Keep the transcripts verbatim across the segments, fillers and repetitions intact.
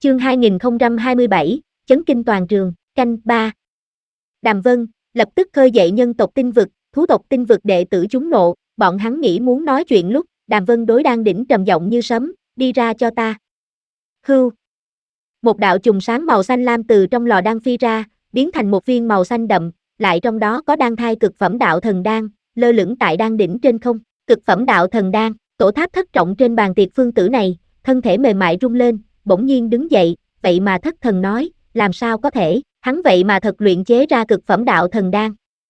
Chương hai nghìn không trăm hai mươi bảy, chấn kinh toàn trường, canh ba. Đàm Vân, lập tức khơi dậy nhân tộc tinh vực, thú tộc tinh vực đệ tử chúng nộ, bọn hắn nghĩ muốn nói chuyện lúc, Đàm Vân đối đang đỉnh trầm giọng như sấm, đi ra cho ta. Hưu. Một đạo chùm sáng màu xanh lam từ trong lò đan phi ra, biến thành một viên màu xanh đậm, lại trong đó có đan thai cực phẩm đạo thần đan, lơ lửng tại đan đỉnh trên không. Cực phẩm đạo thần đan, tổ tháp thất trọng trên bàn tiệc phương tử này, thân thể mềm mại rung lên, bỗng nhiên đứng dậy, vậy mà thất thần nói, làm sao có thể, hắn vậy mà thật luyện chế ra cực phẩm đạo thần đan.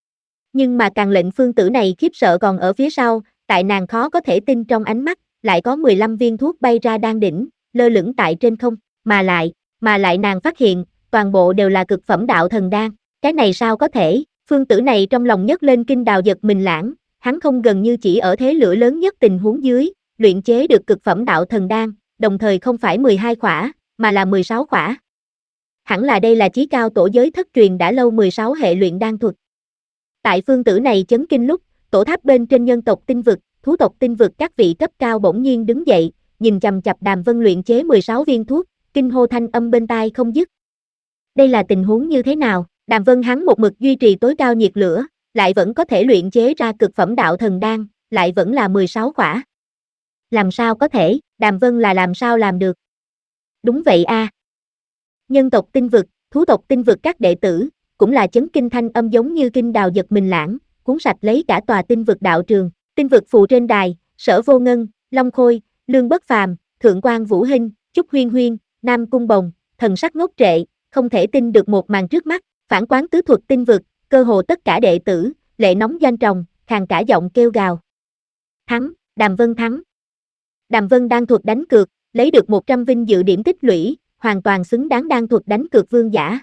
Nhưng mà càng lệnh phương tử này khiếp sợ còn ở phía sau, tại nàng khó có thể tin trong ánh mắt, lại có mười lăm viên thuốc bay ra đan đỉnh, lơ lửng tại trên không, mà lại, mà lại nàng phát hiện, toàn bộ đều là cực phẩm đạo thần đan, cái này sao có thể, phương tử này trong lòng nhấc lên kinh đào giật mình lãng, hắn không gần như chỉ ở thế lửa lớn nhất tình huống dưới, luyện chế được cực phẩm đạo thần đan, đồng thời không phải mười hai khỏa, mà là mười sáu khỏa. Hẳn là đây là chí cao tổ giới thất truyền đã lâu mười sáu hệ luyện đan thuật. Tại phương tử này chấn kinh lúc, tổ tháp bên trên nhân tộc tinh vực, thú tộc tinh vực các vị cấp cao bỗng nhiên đứng dậy, nhìn chằm chằm Đàm Vân luyện chế mười sáu viên thuốc, kinh hô thanh âm bên tai không dứt. Đây là tình huống như thế nào? Đàm Vân hắn một mực duy trì tối cao nhiệt lửa, lại vẫn có thể luyện chế ra cực phẩm đạo thần đan, lại vẫn là mười sáu khỏa. Làm sao có thể, Đàm Vân là làm sao làm được? Đúng vậy a. À. Nhân tộc tinh vực, thú tộc tinh vực các đệ tử, cũng là chấn kinh thanh âm giống như kinh đào giật mình lãng, cuốn sạch lấy cả tòa tinh vực đạo trường. Tinh vực phù trên đài, Sở Vô Ngân, Long Khôi, Lương Bất Phàm, Thượng Quan Vũ Hinh, Trúc Huyên Huyên, Nam Cung Bồng, thần sắc ngốc trệ, không thể tin được một màn trước mắt, phản quán tứ thuật tinh vực, cơ hồ tất cả đệ tử, lệ nóng doanh tròng, khàn cả giọng kêu gào. Thắng, Đàm Vân thắng. Đàm Vân đan thuật đánh cược, lấy được một trăm vinh dự điểm tích lũy, hoàn toàn xứng đáng đan thuật đánh cược vương giả.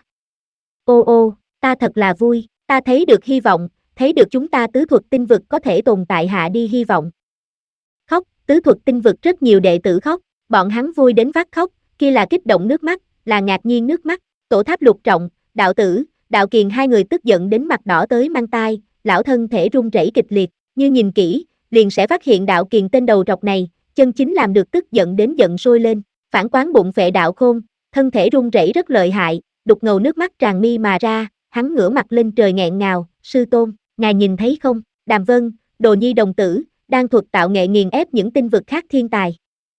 Ô ô, ta thật là vui, ta thấy được hy vọng, thấy được chúng ta tứ thuật tinh vực có thể tồn tại hạ đi hy vọng. Khóc, tứ thuật tinh vực rất nhiều đệ tử khóc, bọn hắn vui đến vắt khóc, kia là kích động nước mắt, là ngạc nhiên nước mắt. Tổ tháp lục trọng, đạo tử, đạo kiền hai người tức giận đến mặt đỏ tới mang tai, lão thân thể run rẩy kịch liệt, như nhìn kỹ, liền sẽ phát hiện đạo kiền tên đầu trọc này, chân chính làm được tức giận đến giận sôi lên, phản quán bụng phệ đạo khôn, thân thể run rẩy rất lợi hại, đục ngầu nước mắt tràn mi mà ra, hắn ngửa mặt lên trời nghẹn ngào, sư tôn, ngài nhìn thấy không, Đàm Vân, đồ nhi đồng tử, đang thuật tạo nghệ nghiền ép những tinh vực khác thiên tài.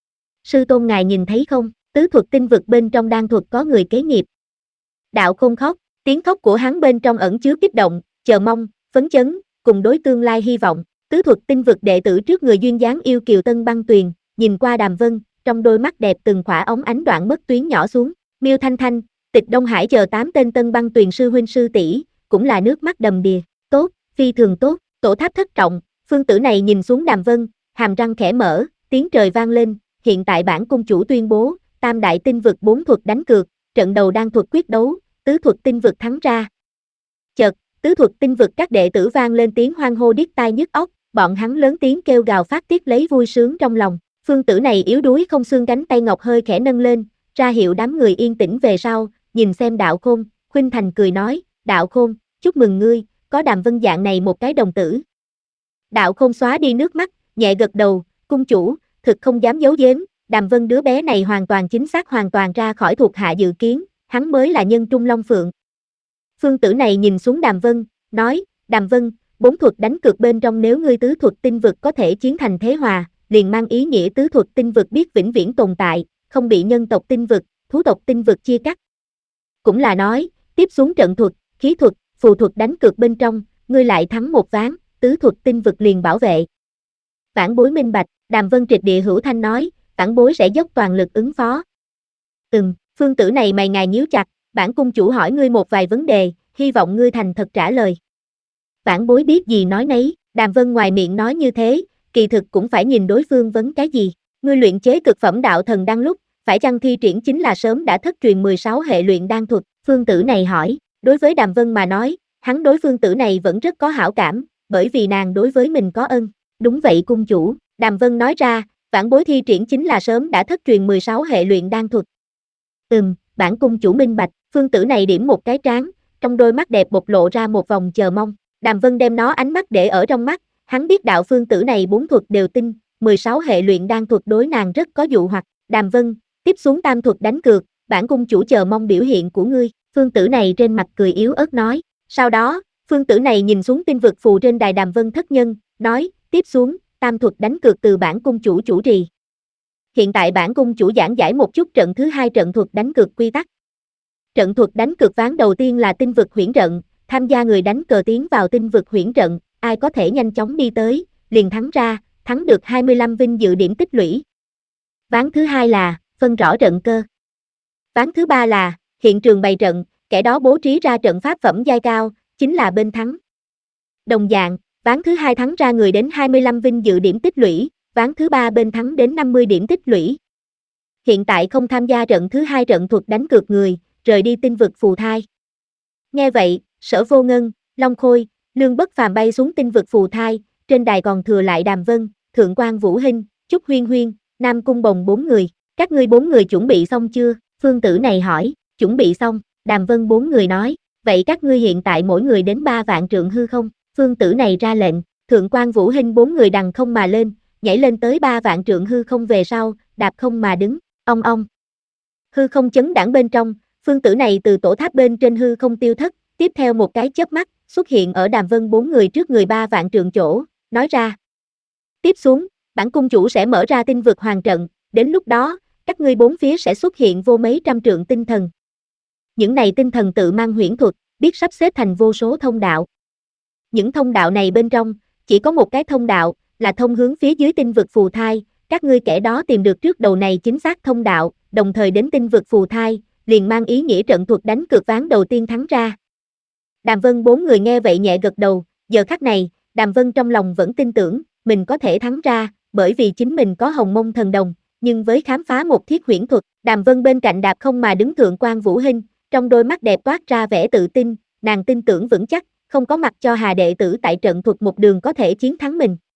Sư tôn ngài nhìn thấy không, tứ thuật tinh vực bên trong đan thuật có người kế nghiệp. Đạo Khôn khóc, tiếng khóc của hắn bên trong ẩn chứa kích động, chờ mong, phấn chấn, cùng đối tương lai hy vọng. Tứ thuật tinh vực đệ tử trước người duyên dáng yêu kiều Tân Băng Tuyền, nhìn qua Đàm Vân, trong đôi mắt đẹp từng khỏa ống ánh đoạn mất tuyến nhỏ xuống. Miêu Thanh Thanh, Tịch Đông Hải chờ tám tên Tân Băng Tuyền sư huynh sư tỷ, cũng là nước mắt đầm đìa. Tốt, phi thường tốt, tổ tháp thất trọng. Phương tử này nhìn xuống Đàm Vân, hàm răng khẽ mở, tiếng trời vang lên. Hiện tại bản cung chủ tuyên bố, tam đại tinh vực bốn thuật đánh cược, trận đầu đan thuật quyết đấu, tứ thuật tinh vực thắng ra. Chợt, tứ thuật tinh vực các đệ tử vang lên tiếng hoan hô điếc tai nhức óc, bọn hắn lớn tiếng kêu gào phát tiết lấy vui sướng trong lòng. Phương tử này yếu đuối không xương cánh tay ngọc hơi khẽ nâng lên, ra hiệu đám người yên tĩnh về sau, nhìn xem Đạo Khôn, khuynh thành cười nói, Đạo Khôn, chúc mừng ngươi, có Đàm Vân dạng này một cái đồng tử. Đạo Khôn xóa đi nước mắt, nhẹ gật đầu, cung chủ, thực không dám giấu giếm, Đàm Vân đứa bé này hoàn toàn chính xác hoàn toàn ra khỏi thuộc hạ dự kiến, hắn mới là nhân trung long phượng. Phương tử này nhìn xuống Đàm Vân, nói, Đàm Vân, bốn thuật đánh cược bên trong nếu ngươi tứ thuật tinh vực có thể chiến thành thế hòa, liền mang ý nghĩa tứ thuật tinh vực biết vĩnh viễn tồn tại, không bị nhân tộc tinh vực, thú tộc tinh vực chia cắt. Cũng là nói, tiếp xuống trận thuật, khí thuật, phù thuật đánh cược bên trong, ngươi lại thắng một ván, tứ thuật tinh vực liền bảo vệ. Vãn bối minh bạch, Đàm Vân triệt địa hữu thanh nói, vãn bối sẽ dốc toàn lực ứng phó. Ừm, phương tử này mày ngài nhíu chặt, bản cung chủ hỏi ngươi một vài vấn đề, hy vọng ngươi thành thật trả lời. Vãn bối biết gì nói nấy, Đàm Vân ngoài miệng nói như thế, kỳ thực cũng phải nhìn đối phương vấn cái gì. Ngươi luyện chế cực phẩm đạo thần đan lúc, phải chăng thi triển chính là sớm đã thất truyền mười sáu hệ luyện đan thuật, phương tử này hỏi, đối với Đàm Vân mà nói, hắn đối phương tử này vẫn rất có hảo cảm, bởi vì nàng đối với mình có ân. Đúng vậy cung chủ, Đàm Vân nói ra, vãn bối thi triển chính là sớm đã thất truyền mười sáu hệ luyện đan thuật. Ừm, bản cung chủ minh bạch, phương tử này điểm một cái trán, trong đôi mắt đẹp bộc lộ ra một vòng chờ mong. Đàm Vân đem nó ánh mắt để ở trong mắt, hắn biết đạo phương tử này bốn thuật đều tin, mười sáu hệ luyện đan thuật đối nàng rất có dụ hoặc. Đàm Vân, tiếp xuống tam thuật đánh cược, bản cung chủ chờ mong biểu hiện của ngươi, phương tử này trên mặt cười yếu ớt nói. Sau đó, phương tử này nhìn xuống tinh vực phù trên đài Đàm Vân thất nhân, nói, tiếp xuống, tam thuật đánh cược từ bản cung chủ chủ trì. Hiện tại bản cung chủ giảng giải một chút trận thứ hai trận thuật đánh cược quy tắc. Trận thuật đánh cược ván đầu tiên là tinh vực huyễn trận, tham gia người đánh cờ tiến vào tinh vực huyễn trận, ai có thể nhanh chóng đi tới, liền thắng ra, thắng được hai mươi lăm vinh dự điểm tích lũy. Ván thứ hai là, phân rõ trận cơ. Ván thứ ba là, hiện trường bày trận, kẻ đó bố trí ra trận pháp phẩm giai cao, chính là bên thắng. Đồng dạng, ván thứ hai thắng ra người đến hai mươi lăm vinh dự điểm tích lũy, ván thứ ba bên thắng đến năm mươi điểm tích lũy. Hiện tại không tham gia trận thứ hai trận thuật đánh cược người, rời đi tinh vực phù thai. Nghe vậy, Sở Vô Ngân, Long Khôi, Lương Bất Phàm bay xuống tinh vực phù thai, trên đài còn thừa lại Đàm Vân, Thượng quan Vũ Hinh, Trúc Huyên Huyên, Nam Cung Bồng bốn người. Các ngươi bốn người chuẩn bị xong chưa? Phương tử này hỏi. Chuẩn bị xong, Đàm Vân bốn người nói. Vậy các ngươi hiện tại mỗi người đến ba vạn trượng hư không? Phương tử này ra lệnh. Thượng quan Vũ Hinh bốn người đằng không mà lên, nhảy lên tới ba vạn trượng hư không về sau, đạp không mà đứng. Ong ong. Hư không chấn đãng bên trong, phương tử này từ tổ tháp bên trên hư không tiêu thất, tiếp theo một cái chớp mắt, xuất hiện ở Đàm Vân bốn người trước người ba vạn trượng chỗ, nói ra. Tiếp xuống, bản cung chủ sẽ mở ra tinh vực hoàng trận, đến lúc đó, các ngươi bốn phía sẽ xuất hiện vô mấy trăm trượng tinh thần. Những này tinh thần tự mang huyễn thuật, biết sắp xếp thành vô số thông đạo. Những thông đạo này bên trong, chỉ có một cái thông đạo, là thông hướng phía dưới tinh vực phù thai, các ngươi kẻ đó tìm được trước đầu này chính xác thông đạo, đồng thời đến tinh vực phù thai, liền mang ý nghĩa trận thuật đánh cược ván đầu tiên thắng ra. Đàm Vân bốn người nghe vậy nhẹ gật đầu, giờ khắc này, Đàm Vân trong lòng vẫn tin tưởng, mình có thể thắng ra, bởi vì chính mình có hồng mông thần đồng, nhưng với khám phá một thiết huyễn thuật, Đàm Vân bên cạnh đạp không mà đứng Thượng quan Vũ Hinh, trong đôi mắt đẹp toát ra vẻ tự tin, nàng tin tưởng vững chắc, không có mặt cho Hà đệ tử tại trận thuật một đường có thể chiến thắng mình.